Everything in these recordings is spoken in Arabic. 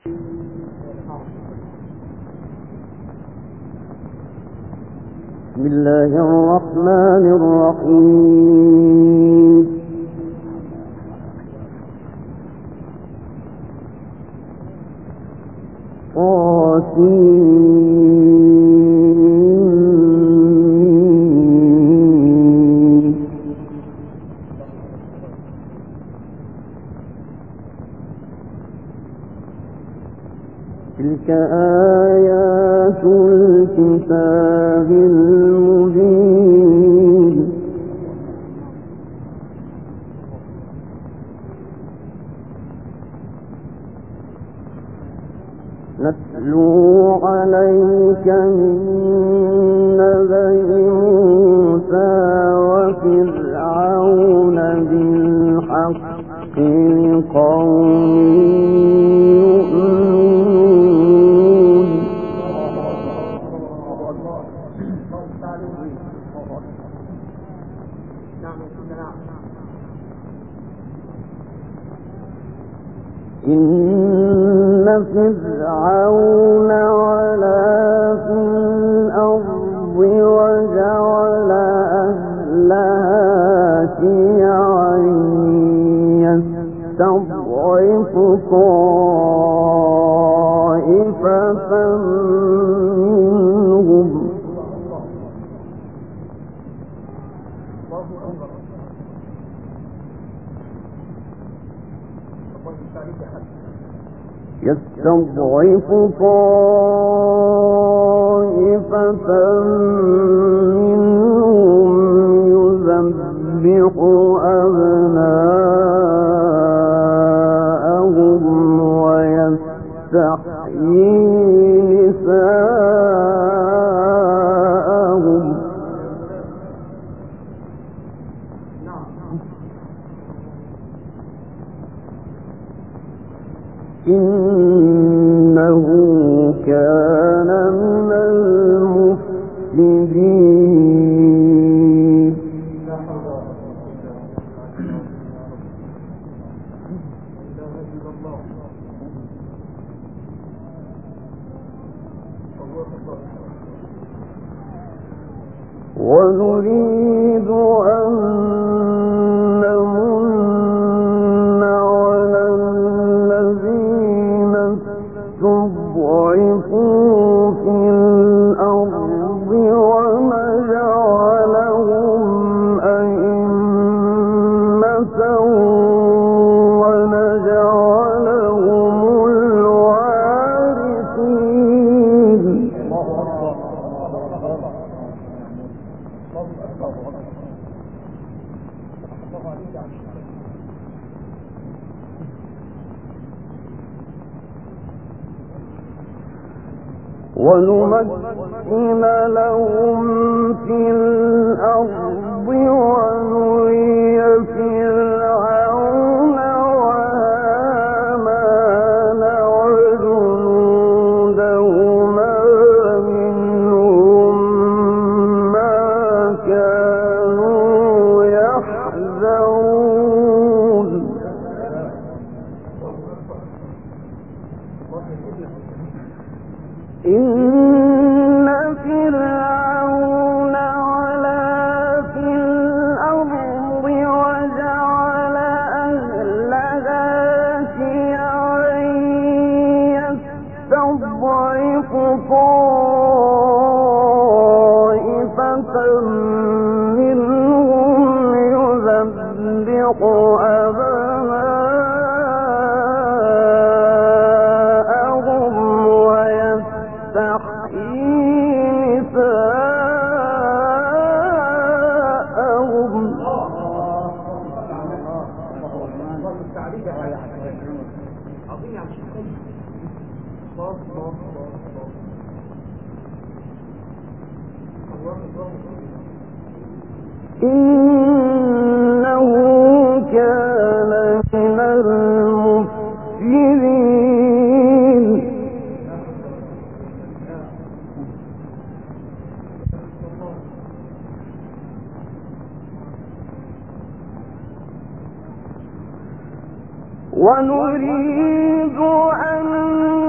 بسم الله الرحمن الرحيم. تلك آيات الكتاب المبين. نتلو عليك من نبأ موسى وفرعون بالحق لقوم إن فرعون علا في الأرض وجعل أهلها شيعا يستضعف طائفة منهم يذبح أبناءهم ويستحيي نساءهم. إنه كان من المفسدين. ونريد أن نمن على الذين استضعفوا في الأرض ونجعلهم أئمة ونجعلهم الوارثين. ونمكن لهم في الأرض ونري فرعون وهامان وجنودهما منهم ما كانوا يحذرون. إن فرعون علا في الأرض وجعل أهلها شيعا يستضعف طائفة منهم يذبح أبناءهم ويستحيي نساءهم. إنه كان من المفسدين. ونريد أن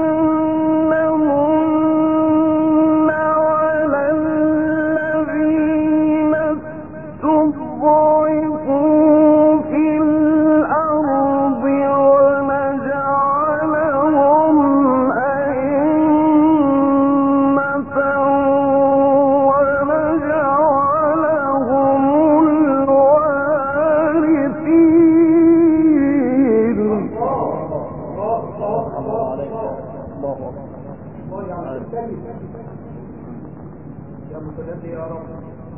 يا متدلي يا رب،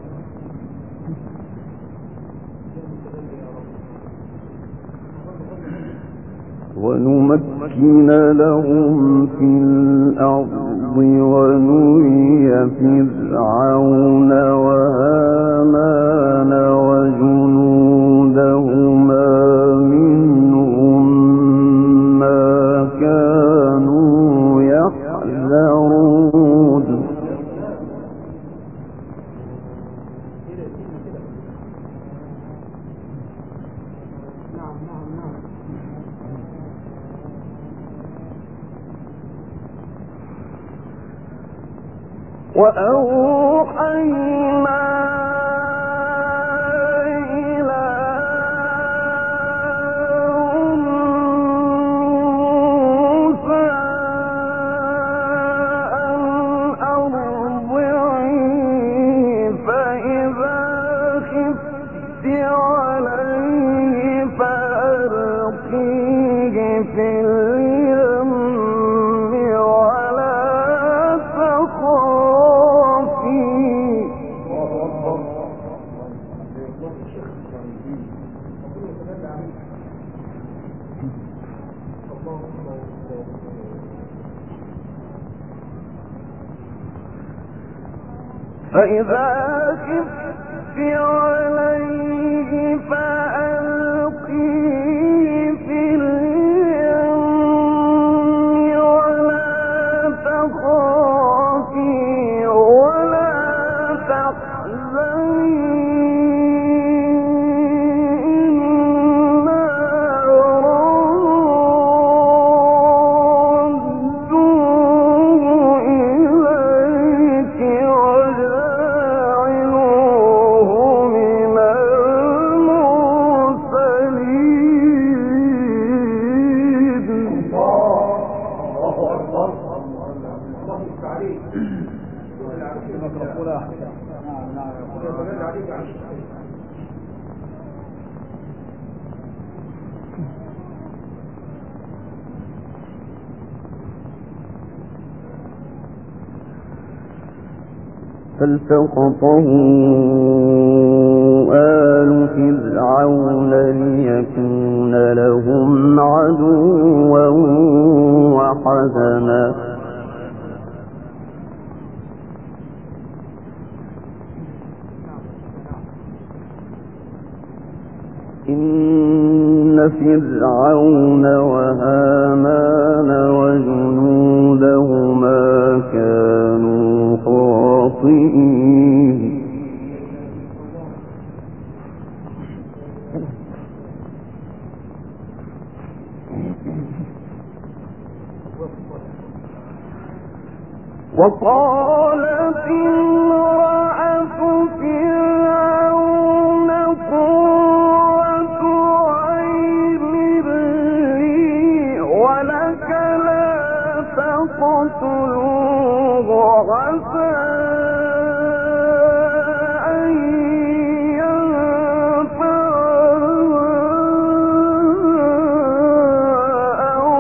ونمكن لهم في الأرض ونري فرعون وهامان وجنودهما منهم ما كانوا يحذرون. وأوحينا إلى موسى أن أرضعيه فإذا خفت عليه فألقيه في اليم ولا تخافي. فإذا خفت عليه فألقيه في اليم ولا تخافي ولا تحزني إنا رادوه إليك وجاعلوه من المرسلين. فالتقطه آل فرعون ليكون لهم عدوا وحزنا. إن فرعون وهامان وجنودهما كانوا خاطئين. وقالت امرأة فرعون قرة عين لي ولك لا تقتلوه عسى أن ينفعنا أو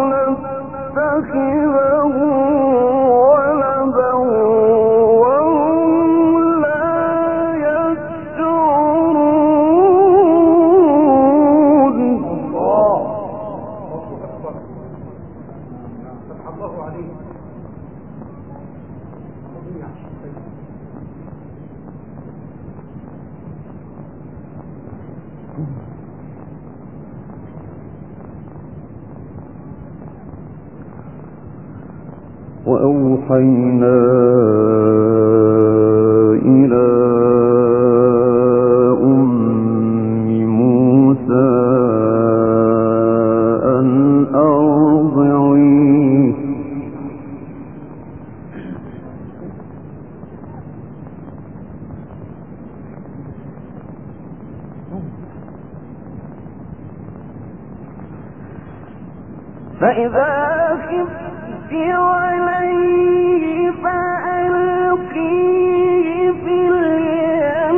نتخذه ولدا وهم لا يشعرون. فتح الله عليه. وأوحينا إلى أم موسى أن أرضعيه فإذا خفت عليه فألقيه في اليم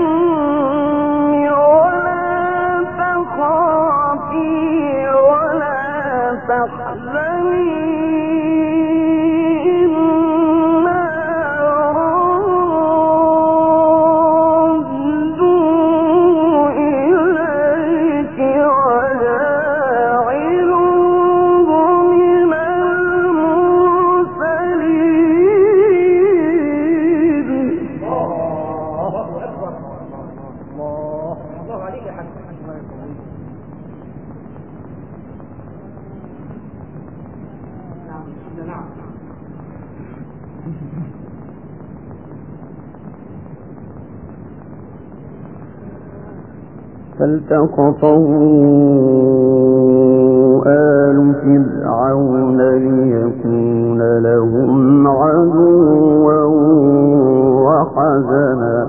ولا تخافي ولا تحزني فالتقطه آل فرعون ليكون لهم عدوا وحزنا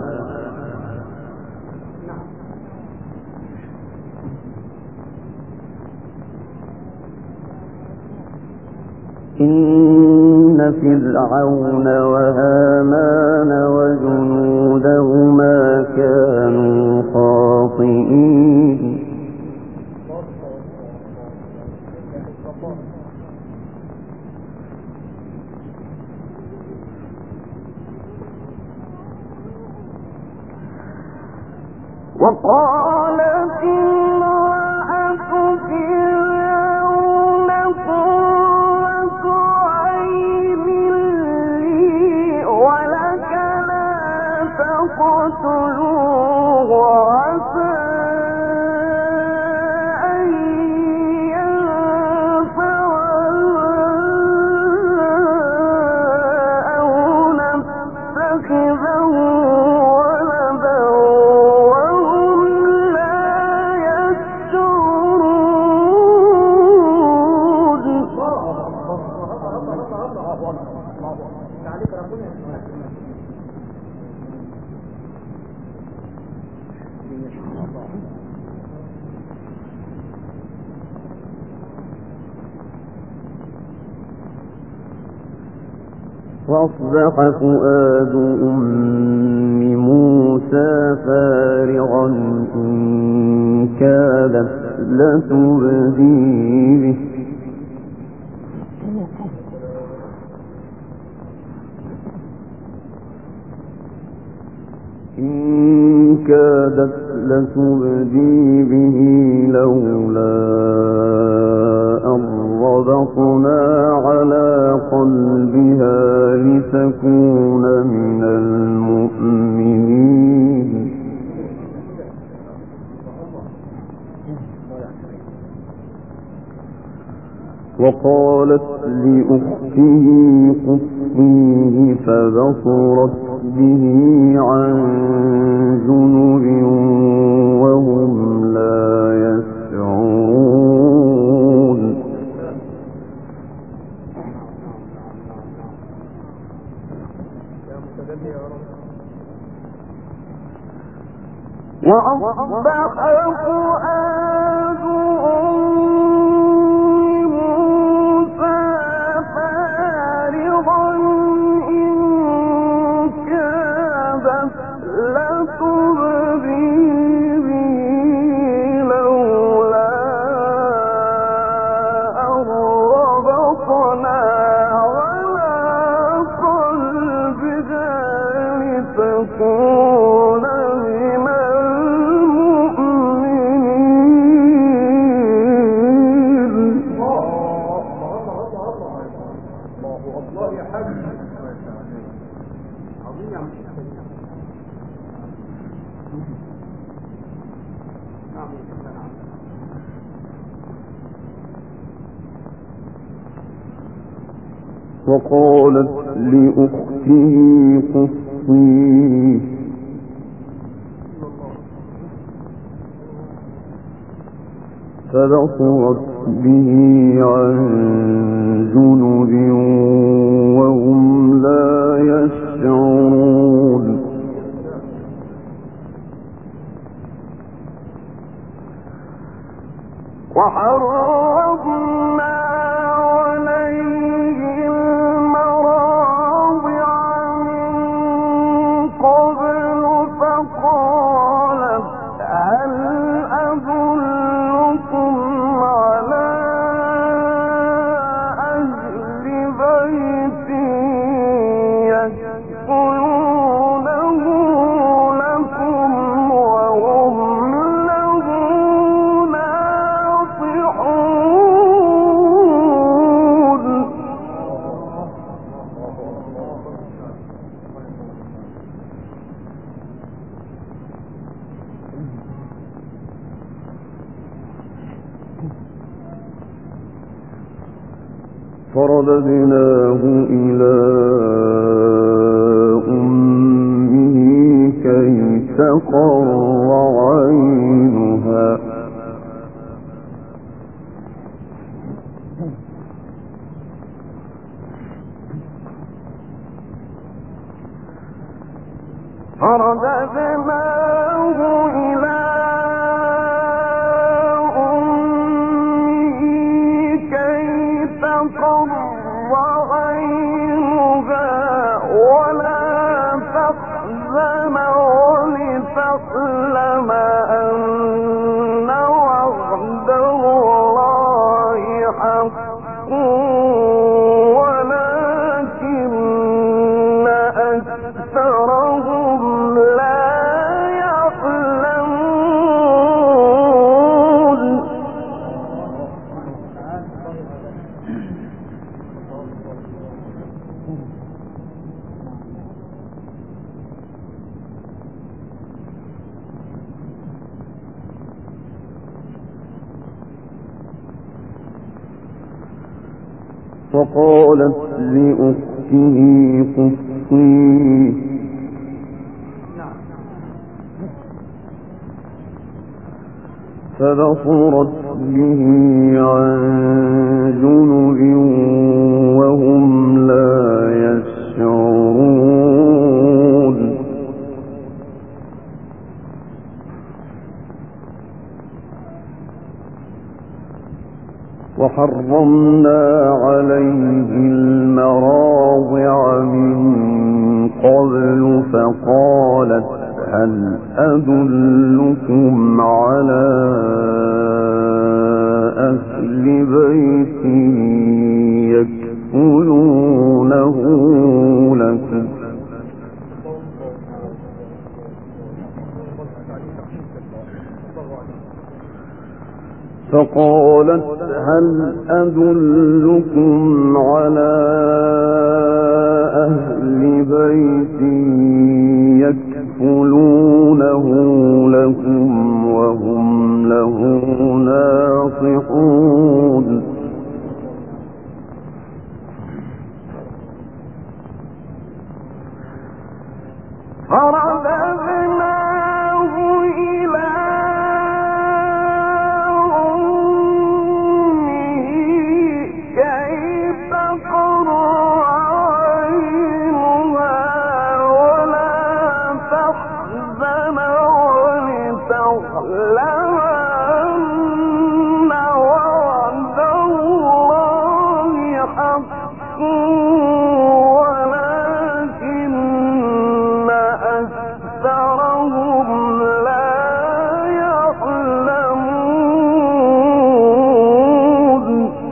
إن فرعون وهامان وجنودهما كانوا خاطئين وقالت امرأة فرعون قرة عين لي ولك لا تقتلوه عسى أن ينفعنا أو نتخذه ولدا وهم لا يشعرون. عليك ربنا وأصبح فؤاد أم موسى فارغا إن كادت لتبدي به لولا أن ربطنا على قلبها لتكون من المؤمنين. وقالت لأخته قصيه فبصرت به عن جنب وهم لا يشعرون. وأصبح فؤاد أم موسى فارغا إن كادت لتبدي به لولا أن ربطنا على قلبها لتكون من المؤمنين. الله يا حاج عظيم يا عم وقالت لأخته قصيه فبصرت به عن جنب وهم لا يشعرون. وحرمنا عليه المراضع من قبل فقالت هل أدلكم على أهل بيت يكفلونه لكم وهم له ناصحون. فرددناه إلى فرددناه إلى أمه كي تقر عينها ولا تحزن ولتعلم أن وعد الله حق ولكن أكثرهم لا يعلمون. فقالت لأخته قصيه فبصرت به عن جنب وهم لا يشعرون. وحرمنا عليه المراضع من قبل فقالت هل أدلكم على أهل بيت يكفلونه لكم فقالت هل أدلكم على أهل بيت يكفلونه لكم وهم له ناصحون. فرددناه إلى أمه كي تقر عينها ولا تحزن ولتعلم أن وعد الله حق ولكن أكثرهم لا يعلمون.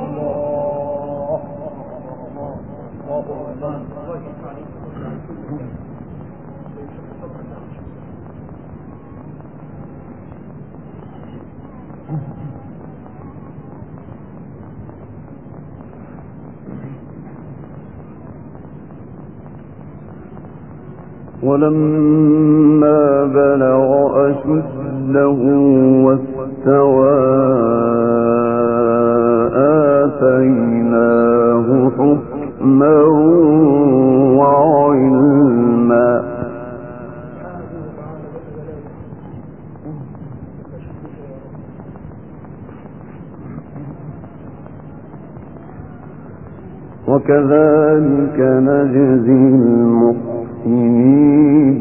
ولما بلغ أشده واستوى آتيناه حكما وعلما. وكذلك نجزي المحسنين.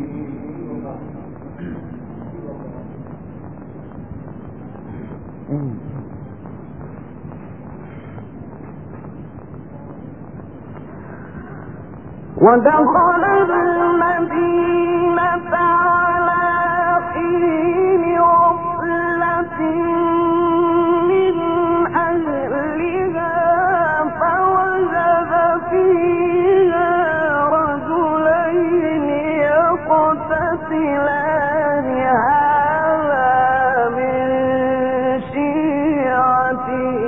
ودخل المدينة على حين غفلة من أهلها فوجد فيها رجلين يقتتلان هذا من شيعته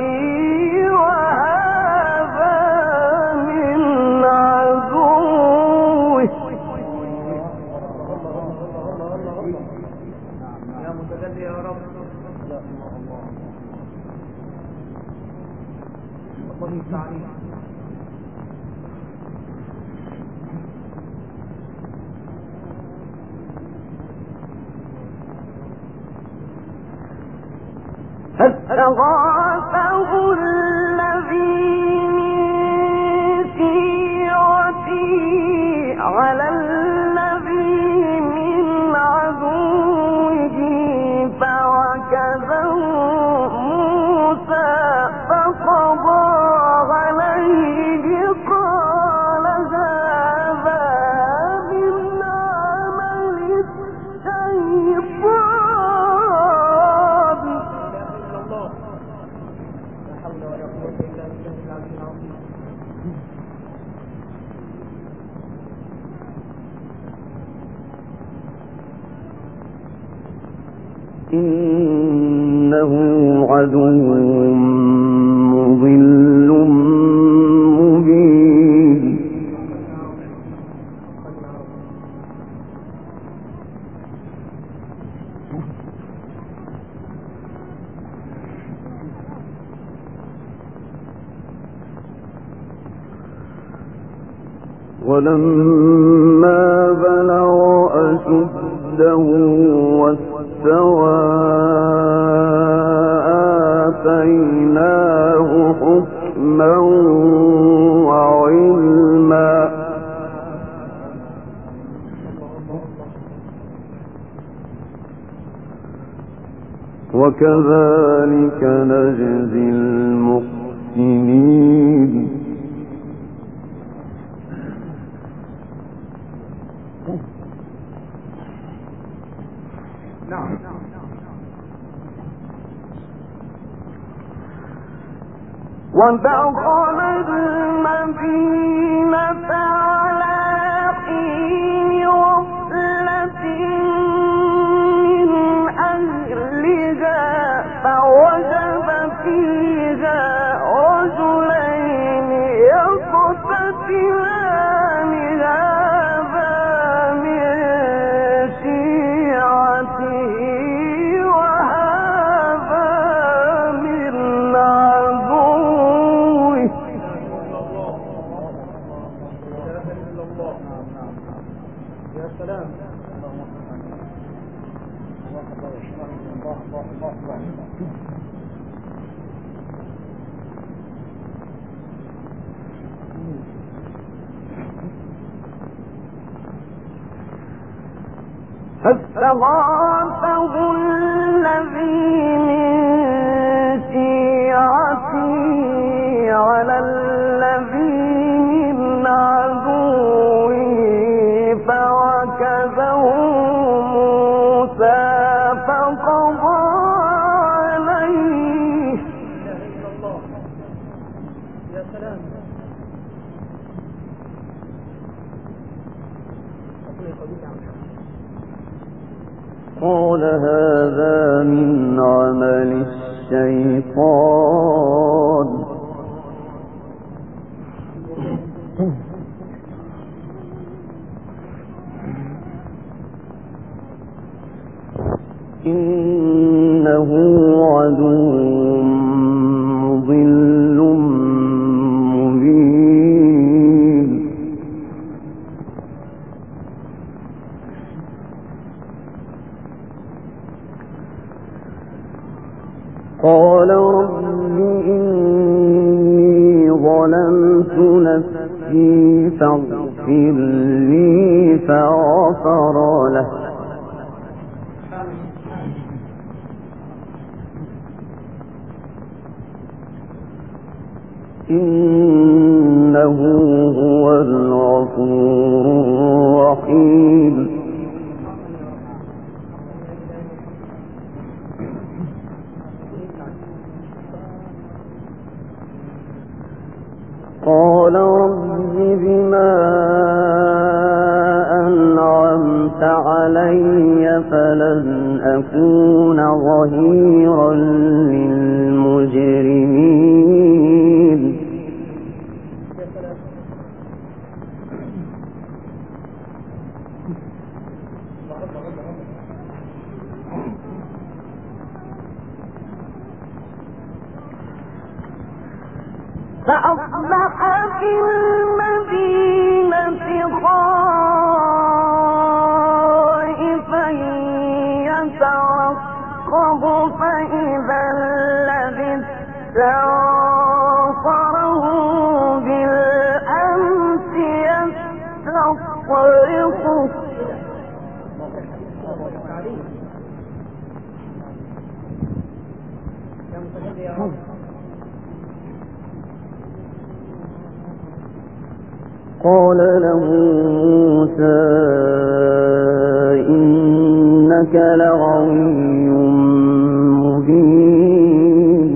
وهذا من عدوه. يا متجلي يا رب. الله يستعين. فاستغاثه الذي من شيعته على الذي إنه عدو مضل مبين ولما بلغ أشده واستوى آتيناه حكما وعلما وكذلك نجزي المحسنين ودخل المدينة على حين غفلة من أهلها فوجد فيها رجلين يقتتلان هذا من شيعته وهذا من عدوه يا سلام. فاستغاثه الذي من شيعته على الذي من عدوه فوكزه موسى فقضى عليه. يا سلام. قال هذا من عمل الشيطان إنه عدو مضل مبين قال رب إني ظلمت نفسي فاغفر لي فغفر له إنه هو الغفور الرحيم قال رب بما أنعمت علي فلن أكون ظهيرا للمجرمين فأصبح في المدينة خائفا يترقب فإذا الذي استنصره بالأمس يستصرخه قال له موسى إنك لغوي مبين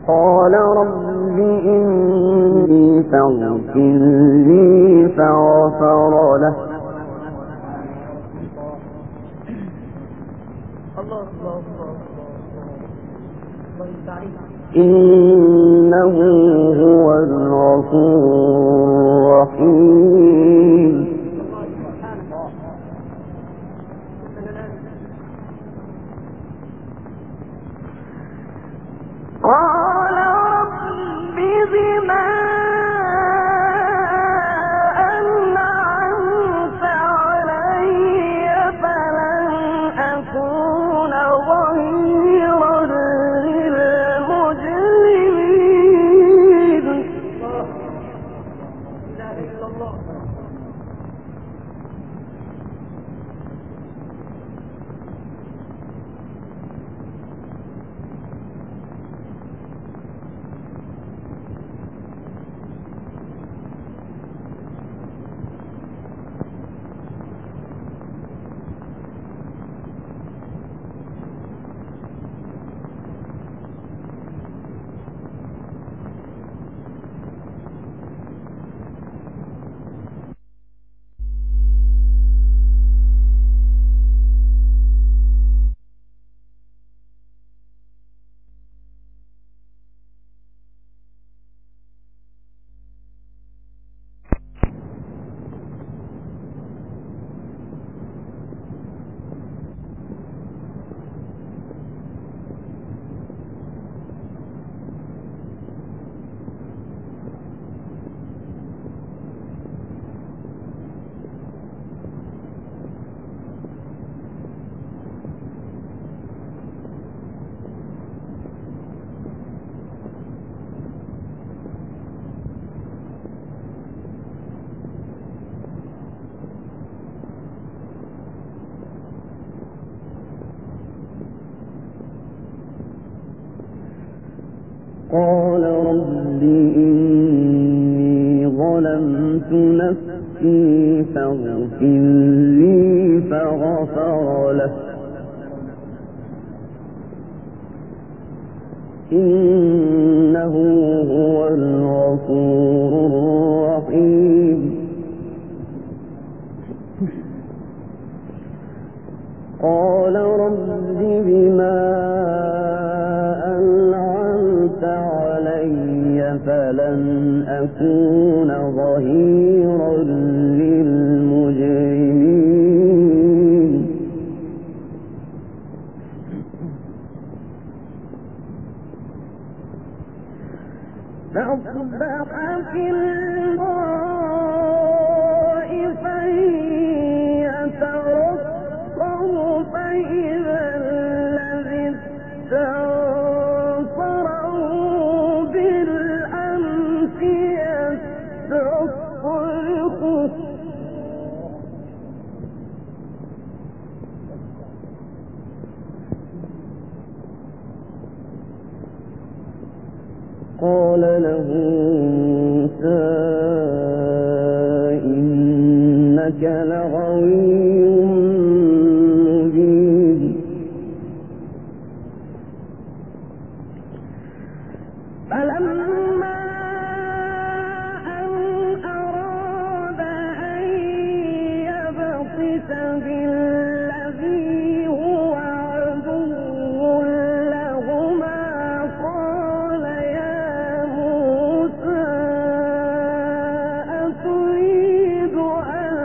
قال رب إني فاغفر لي فغفر له إنه هو الغفور الرحيم. قال رب بما أنعمت علي فلن أكون ظهيرا للمجرمين. لا إله إلا الله. قال رب إني ظلمت نفسي فاغفر لي فغفر له إنه هو الغفور الرحيم. قال رب بما أنعمت علي فلن أكون ظهيرا للمجرمين. فأصبح في الغائفا يترقب فإذا الذي استنصره بالأمس يستصرخه. قال له موسى إنك لغوي مبين. فلما أن أراد أن يبطش بالذي هو عدو لهما قال يا موسى أتريد أن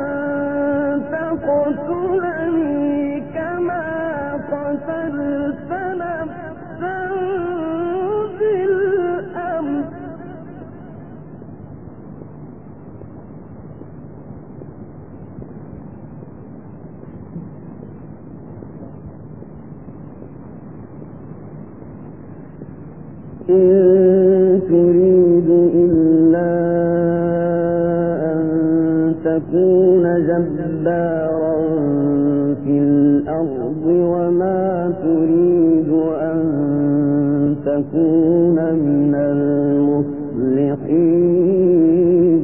تقتلني كما قتلت نفسا بالأمس إن تريد إلا أن تكون جبارا في الأرض وما تريد أن تكون من المصلحين.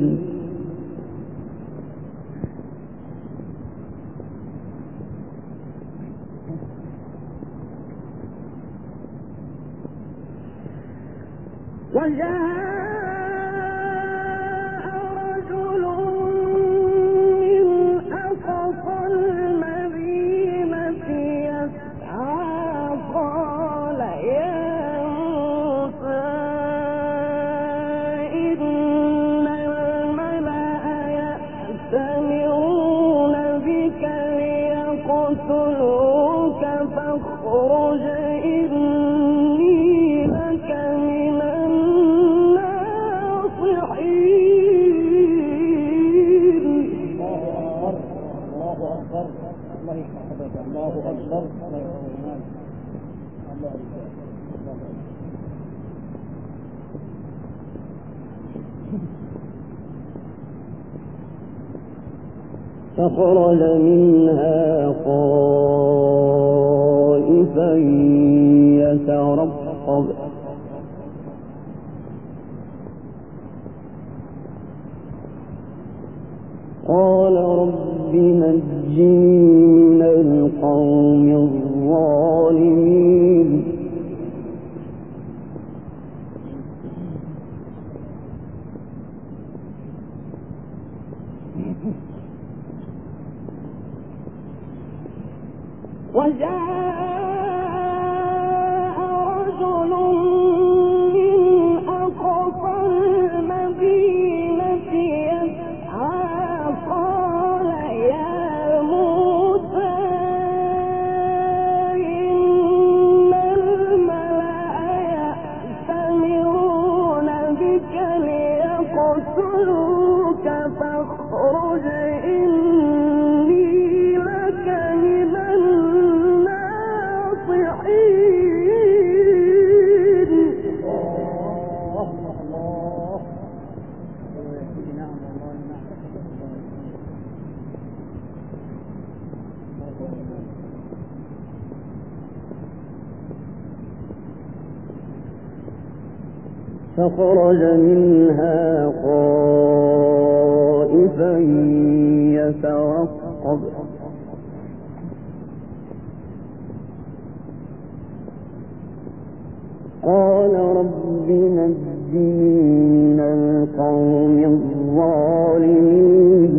فخرج منها خائفا يترقب قال رب نجني من القوم الظالمين وجاء رجل من أقصى المدينة يسعى قال يا موسى إن الملأ يأتمرون بك ليقتلوك فاخرج إني لك من فخرج منها خائفا يترقب قال رب نجني من القوم الظالمين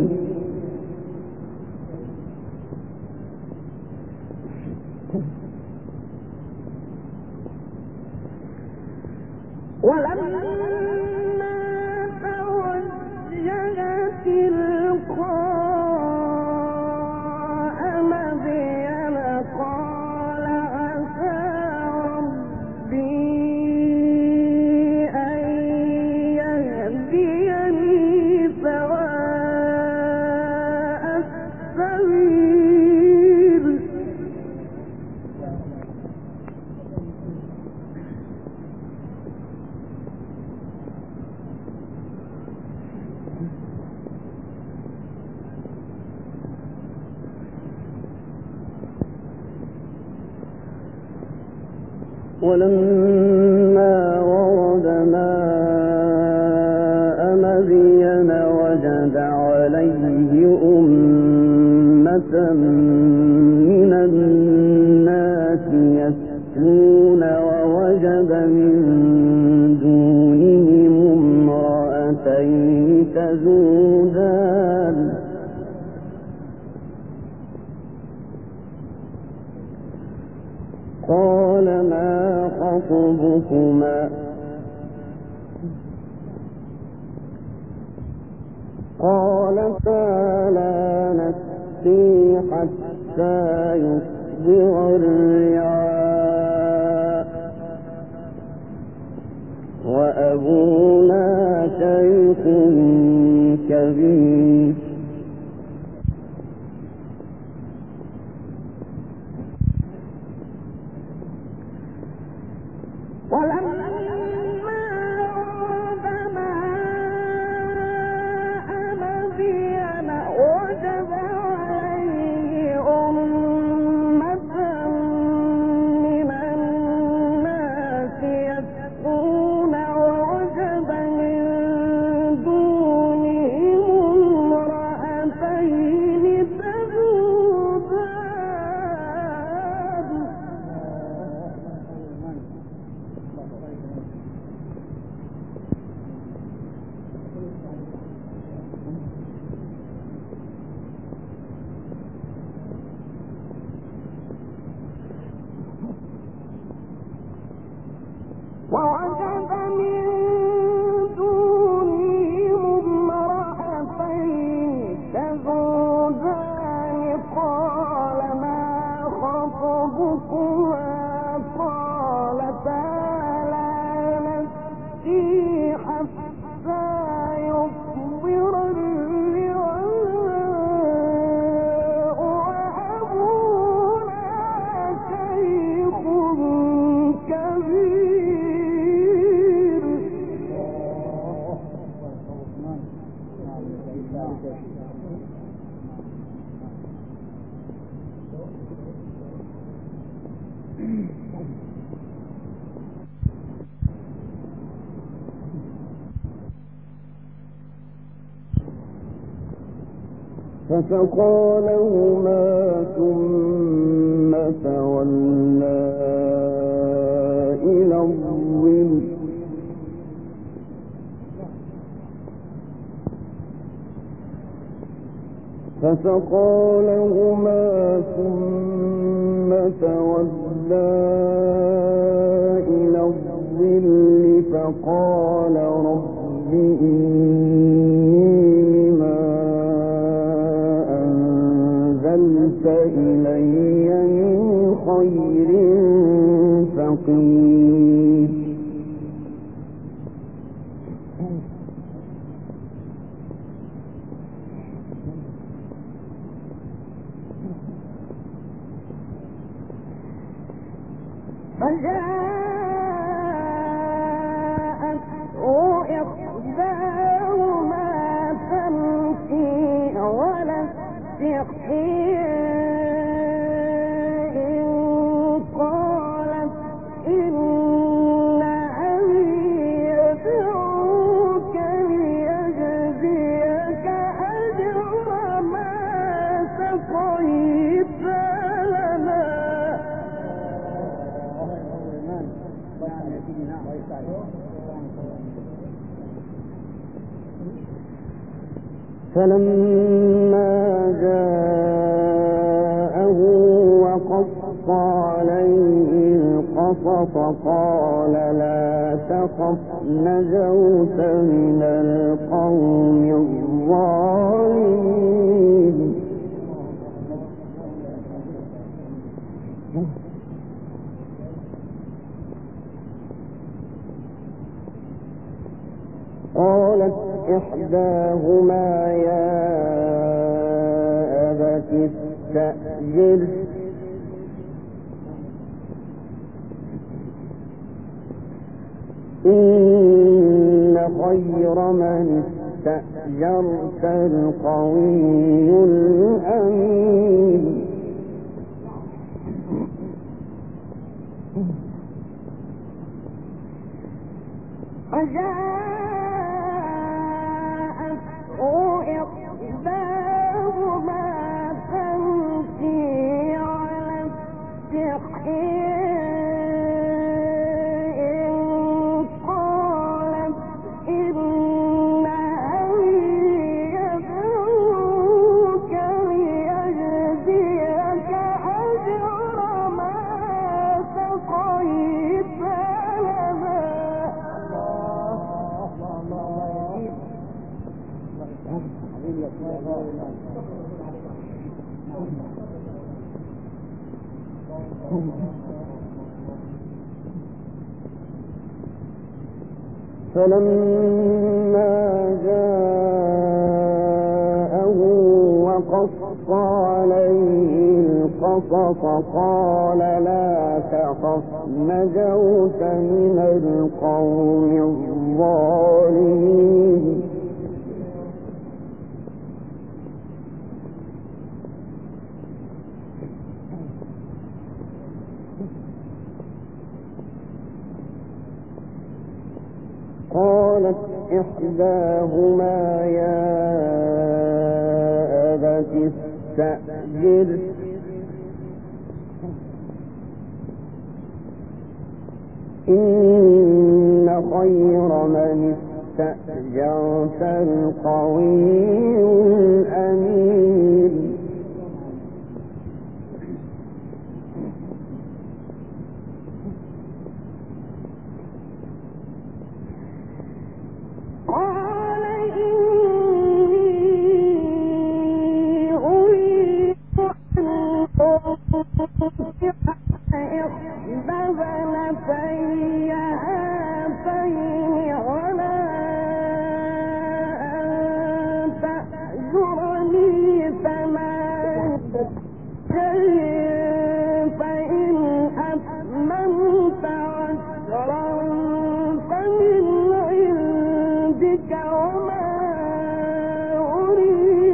ولما توجه تلقاء مدين قال عسى ربي أن يهديني سواء السبيل ولما ورد ماء مدين وجد عليه أمة من الناس يسقون ووجد من دونهم امرأتين تذودان قال ما خطبكما قالتا لا نسقي حتى يصدر الرعاء وأبونا شيخ كبير ولما ورد ماء مدين وجد عليه أمة من الناس يسقون ووجد من دونهم امرأتين تذودان ووجد من دونهم امرأتين تذودان قال ما خطبكما قالتا لا نسقي حتى يصدر الرعاء وأبونا شيخ كبير فسقى لهما ثم تولى إلى الظل فقال رب لما أنزلت إلي من خير فقير فجاءته إحداهما تمشي على استحياء قالت إن أبي يدعوك ليجزيك أجر ما سقيت لنا. فلما جاءه وقص عليه القصص قال لا تخف نجوت من القوم الظالمين. قالت إحداهما يا أبت استأجره إن خير من استأجرت القوي الأمين. إحداهما تمشي على استحياء قالت إن أبي يدعوك ليجزيك أجر ما سقيت لنا. فلما جاءه وقص عليه القصص قال لا تخف نجوت من القوم الظالمين. قالت إحداهما يا أبت استأجره إن خير من استأجرت القوي الأمين. قال إني أريد أن أنكح إحدى ابنتي هاتين على أن تأجرني ثمانية فإن أتممت عشرا فمن عندك وما أريد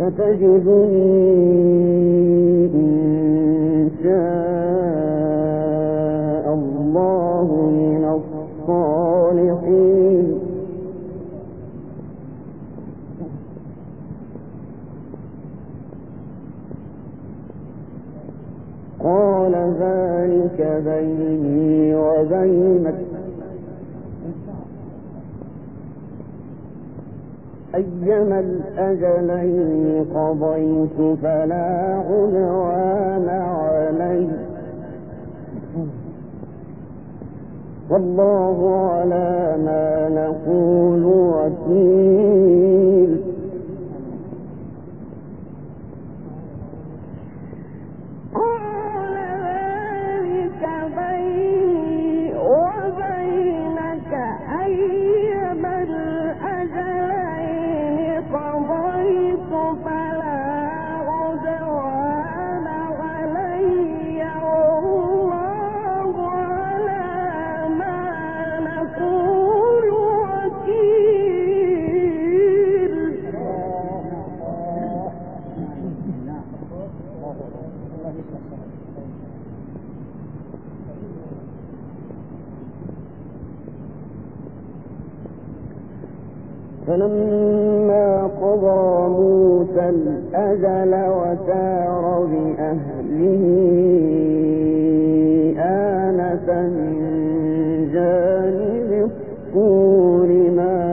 ستجدني إن شاء الله من الصالحين. قال ذلك بيني وبينك أيما الأجلين قضيت فلا عدوان علي والله على ما نقول وكيل. فلما قضى موسى الأجل وسار بأهله آنس من جانب الطور